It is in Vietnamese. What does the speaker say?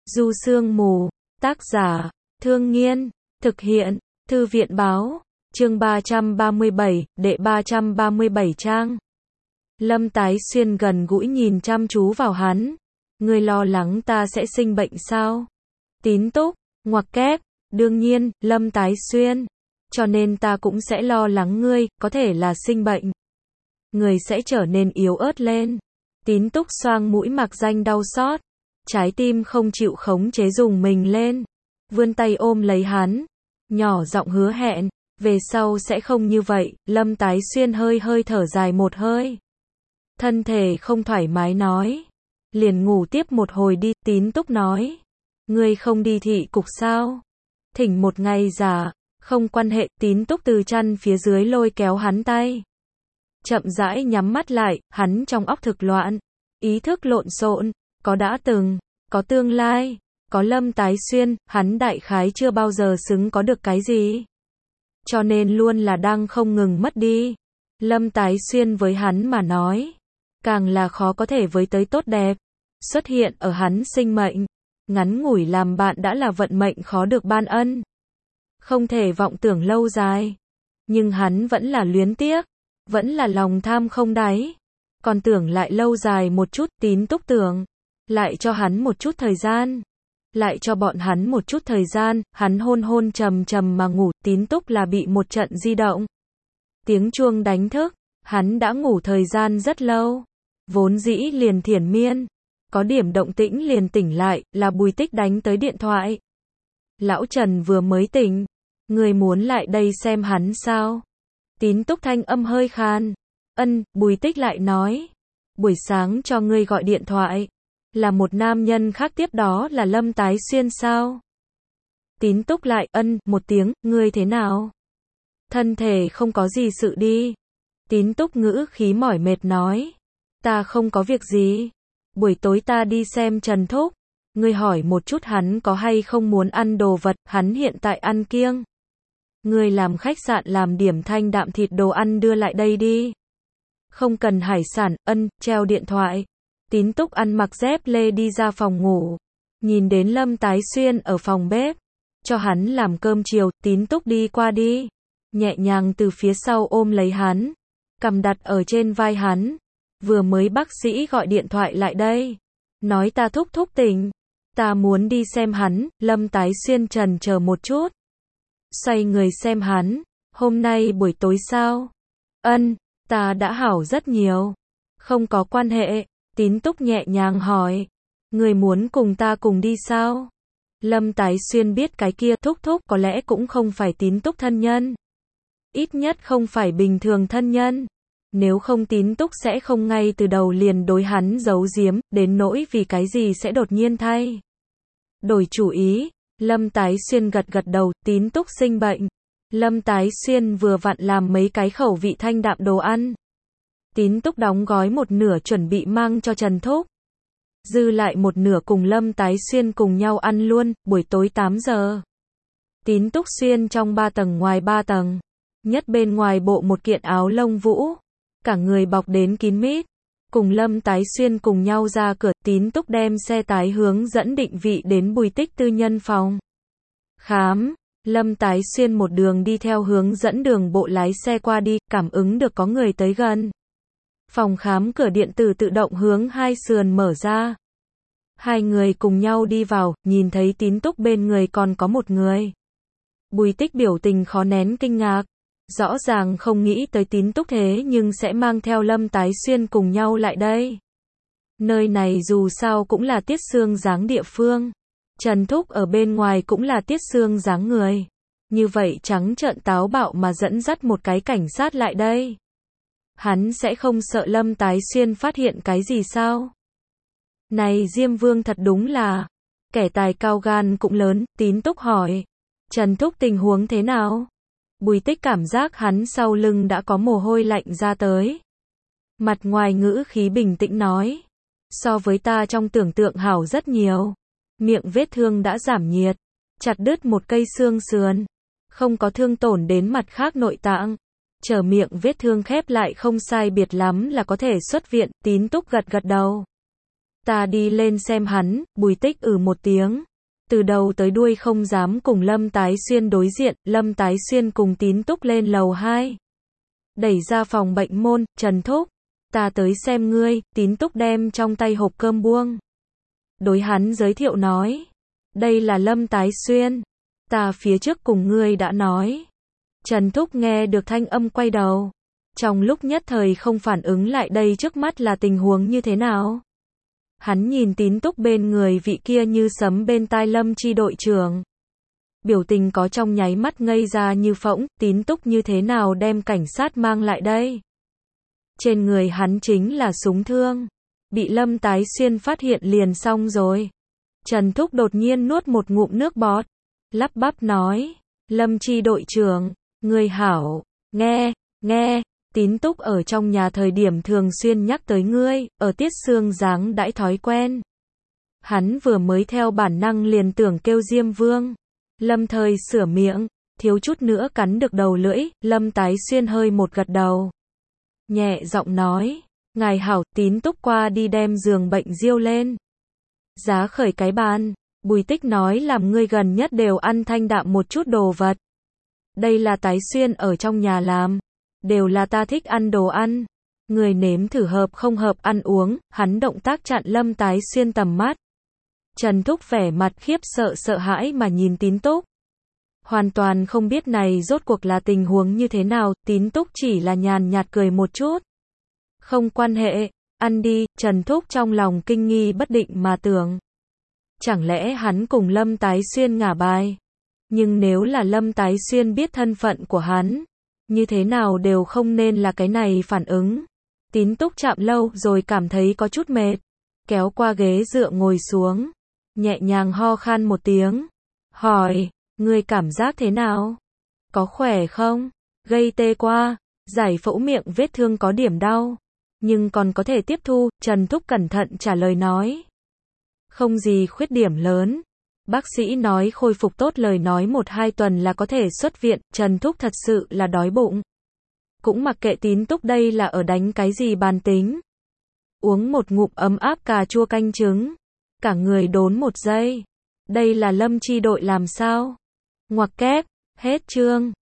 Du Sương Mù, tác giả, Thương Nghiên, thực hiện, Thư viện Báo, chương 337, đệ 337 trang. Lâm Tái Xuyên gần gũi nhìn chăm chú vào hắn. Ngươi lo lắng ta sẽ sinh bệnh sao? Tín Túc, ngoặc kép, đương nhiên, Lâm Tái Xuyên. Cho nên ta cũng sẽ lo lắng ngươi, có thể là sinh bệnh. Người sẽ trở nên yếu ớt lên. Tín Túc xoang mũi mặc danh đau xót. Trái tim không chịu khống chế rùng mình lên. Vươn tay ôm lấy hắn. Nhỏ giọng hứa hẹn, về sau sẽ không như vậy. Lâm Tái Xuyên hơi thở dài một hơi. Thân thể không thoải mái nói. Liền ngủ tiếp một hồi đi. Tín Túc nói. Ngươi không đi thị cục sao? Thỉnh một ngày giả. Không quan hệ. Tín Túc từ chăn phía dưới lôi kéo hắn tay. Chậm rãi nhắm mắt lại. Hắn trong óc thực loạn. Ý thức lộn xộn. Có đã từng, có tương lai, có Lâm Tái Xuyên, hắn đại khái chưa bao giờ xứng có được cái gì. Cho nên luôn là đang không ngừng mất đi. Lâm Tái Xuyên với hắn mà nói, càng là khó có thể với tới tốt đẹp. Xuất hiện ở hắn sinh mệnh, ngắn ngủi làm bạn đã là vận mệnh khó được ban ân. Không thể vọng tưởng lâu dài. Nhưng hắn vẫn là luyến tiếc, vẫn là lòng tham không đáy. Còn tưởng lại lâu dài một chút. Tín Túc tưởng. Lại cho hắn một chút thời gian. Lại cho bọn hắn một chút thời gian. Hắn hôn trầm mà ngủ. Tín Túc là bị một trận di động. Tiếng chuông đánh thức. Hắn đã ngủ thời gian rất lâu. Vốn dĩ liền thiển miên. Có điểm động tĩnh liền tỉnh lại. Là Bùi Tích đánh tới điện thoại. Lão Trần vừa mới tỉnh. Người muốn lại đây xem hắn sao? Tín Túc thanh âm hơi khan. Bùi Tích lại nói. Buổi sáng cho ngươi gọi điện thoại. Là một nam nhân khác tiếp đó là Lâm Tái Xuyên sao? Tín Túc lại một tiếng. Ngươi thế nào? Thân thể không có gì sự đi. Tín Túc ngữ khí mỏi mệt nói. Ta không có việc gì. Buổi tối ta đi xem Trần Thúc. Ngươi hỏi một chút hắn có hay không muốn ăn đồ vật. Hắn hiện tại ăn kiêng. Ngươi làm khách sạn làm điểm thanh đạm thịt đồ ăn đưa lại đây đi. Không cần hải sản. Treo điện thoại. Tín Túc ăn mặc dép lê đi ra phòng ngủ. Nhìn đến Lâm Tái Xuyên ở phòng bếp. Cho hắn làm cơm chiều. Tín Túc đi qua đi. Nhẹ nhàng từ phía sau ôm lấy hắn. Cầm đặt ở trên vai hắn. Vừa mới bác sĩ gọi điện thoại lại đây. Nói ta thúc tỉnh. Ta muốn đi xem hắn. Lâm Tái Xuyên chần chờ một chút. Xoay người xem hắn. Hôm nay buổi tối sao? Ta đã hảo rất nhiều. Không có quan hệ. Tín Túc nhẹ nhàng hỏi. Người muốn cùng ta cùng đi sao? Lâm Tái Xuyên biết cái kia thúc có lẽ cũng không phải Tín Túc thân nhân. Ít nhất không phải bình thường thân nhân. Nếu không Tín Túc sẽ không ngay từ đầu liền đối hắn giấu giếm, đến nỗi vì cái gì sẽ đột nhiên thay đổi chủ ý. Lâm Tái Xuyên gật đầu. Tín Túc sinh bệnh. Lâm Tái Xuyên vừa vặn làm mấy cái khẩu vị thanh đạm đồ ăn. Tín Túc đóng gói một nửa chuẩn bị mang cho Trần Thúc. Dư lại một nửa cùng Lâm Tái Xuyên cùng nhau ăn luôn. Buổi tối 8 giờ. Tín Túc xuyên trong 3 tầng ngoài 3 tầng. Nhất bên ngoài bộ một kiện áo lông vũ. Cả người bọc đến kín mít. Cùng Lâm Tái Xuyên cùng nhau ra cửa. Tín Túc đem xe tái hướng dẫn định vị đến Bùi Tích tư nhân phòng khám. Lâm Tái Xuyên một đường đi theo hướng dẫn đường bộ lái xe qua đi. Cảm ứng được có người tới gần. Phòng khám cửa điện tử tự động hướng hai sườn mở ra. Hai người cùng nhau đi vào. Nhìn thấy Tín Túc bên người còn có một người. Bùi Tích biểu tình khó nén kinh ngạc. Rõ ràng không nghĩ tới Tín Túc thế nhưng sẽ mang theo Lâm Tái Xuyên cùng nhau lại đây. Nơi này dù sao cũng là Tiết Xương dáng địa phương. Trần Thúc ở bên ngoài cũng là Tiết Xương dáng người. Như vậy trắng trợn táo bạo mà dẫn dắt một cái cảnh sát lại đây. Hắn sẽ không sợ Lâm Tái Xuyên phát hiện cái gì sao? Này Diêm Vương thật đúng là kẻ tài cao gan cũng lớn. Tín Túc hỏi. Trần Thúc tình huống thế nào? Bùi Tích cảm giác hắn sau lưng đã có mồ hôi lạnh ra tới. Mặt ngoài ngữ khí bình tĩnh nói. So với ta trong tưởng tượng hảo rất nhiều. Miệng vết thương đã giảm nhiệt. Chặt đứt một cây xương sườn. Không có thương tổn đến mặt khác nội tạng. Chờ miệng vết thương khép lại không sai biệt lắm là có thể xuất viện. Tín Túc gật đầu. Ta đi lên xem hắn, Bùi Tích một tiếng. Từ đầu tới đuôi không dám cùng Lâm Tái Xuyên đối diện, Lâm Tái Xuyên cùng Tín Túc lên lầu 2. Đẩy ra phòng bệnh môn, Trần Thúc. Ta tới xem ngươi, Tín Túc đem trong tay hộp cơm buông. Đối hắn giới thiệu nói. Đây là Lâm Tái Xuyên. Ta phía trước cùng ngươi đã nói. Trần Thúc nghe được thanh âm quay đầu. Trong lúc nhất thời không phản ứng lại đây trước mắt là tình huống như thế nào. Hắn nhìn Tín Túc bên người vị kia như sấm bên tai Lâm chi đội trưởng. Biểu tình có trong nháy mắt ngây ra như phỗng, Tín Túc như thế nào đem cảnh sát mang lại đây. Trên người hắn chính là súng thương. Bị Lâm Tái Xuyên phát hiện liền xong rồi. Trần Thúc đột nhiên nuốt một ngụm nước bọt. Lắp bắp nói. Lâm chi đội trưởng, người hảo, nghe. Tín Túc ở trong nhà thời điểm thường xuyên nhắc tới ngươi, ở Tiết Sương dáng đãi thói quen. Hắn vừa mới theo bản năng liền tưởng kêu Diêm Vương. Lâm Thời sửa miệng, thiếu chút nữa cắn được đầu lưỡi, Lâm Tái Xuyên hơi một gật đầu. Nhẹ giọng nói, ngài hảo, Tín Túc qua đi đem giường bệnh diêu lên. Giá khởi cái bàn, Bùi Tích nói làm ngươi gần nhất đều ăn thanh đạm một chút đồ vật. Đây là Tái Xuyên ở trong nhà làm. Đều là ta thích ăn đồ ăn. Người nếm thử hợp không hợp ăn uống, hắn động tác chặn Lâm Tái Xuyên tầm mắt. Trần Thúc vẻ mặt khiếp sợ hãi mà nhìn Tín Túc. Hoàn toàn không biết này rốt cuộc là tình huống như thế nào, Tín Túc chỉ là nhàn nhạt cười một chút. Không quan hệ, ăn đi, Trần Thúc trong lòng kinh nghi bất định mà tưởng. Chẳng lẽ hắn cùng Lâm Tái Xuyên ngả bài? Nhưng nếu là Lâm Tái Xuyên biết thân phận của hắn, như thế nào đều không nên là cái này phản ứng. Tín Túc chạm lâu rồi cảm thấy có chút mệt. Kéo qua ghế dựa ngồi xuống. Nhẹ nhàng ho khan một tiếng. Hỏi, ngươi cảm giác thế nào? Có khỏe không? Gây tê qua. Giải phẫu miệng vết thương có điểm đau. Nhưng còn có thể tiếp thu, Trần Thúc cẩn thận trả lời nói. Không gì khuyết điểm lớn. Bác sĩ nói khôi phục tốt lời nói 1-2 tuần là có thể xuất viện, Trần Thúc thật sự là đói bụng. Cũng mặc kệ Tín Túc đây là ở đánh cái gì bàn tính. Uống một ngụm ấm áp cà chua canh trứng. Cả người đốn một giây. Đây là Lâm chi đội làm sao? Ngoặc kép, hết chương.